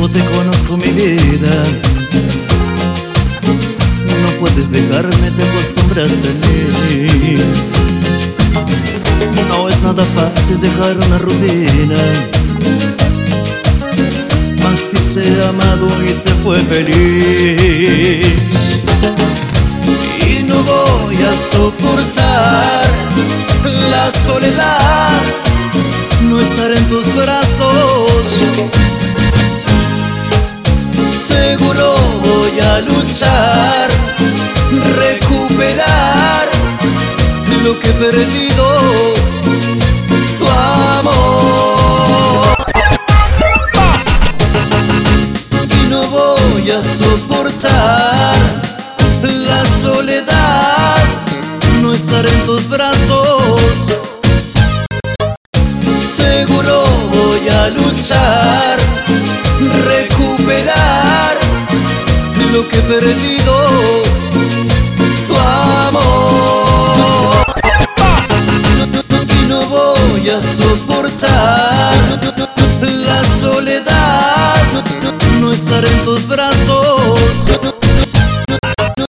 tiempo te conozco, mi vida. No puedes dejarme, te acostumbraste a mí. No es nada fácil dejar una rutina, mas si se ha amado y se fue feliz. Y no voy a soportar la soledad, no estar en tus brazos. Seguro voy a luchar, recuperar lo que he perdido, tu amor. Y no voy a soportar la soledad, no estar en tus brazos. Seguro voy a luchar, recuperar lo que he perdido, tu amor. Y no voy a soportar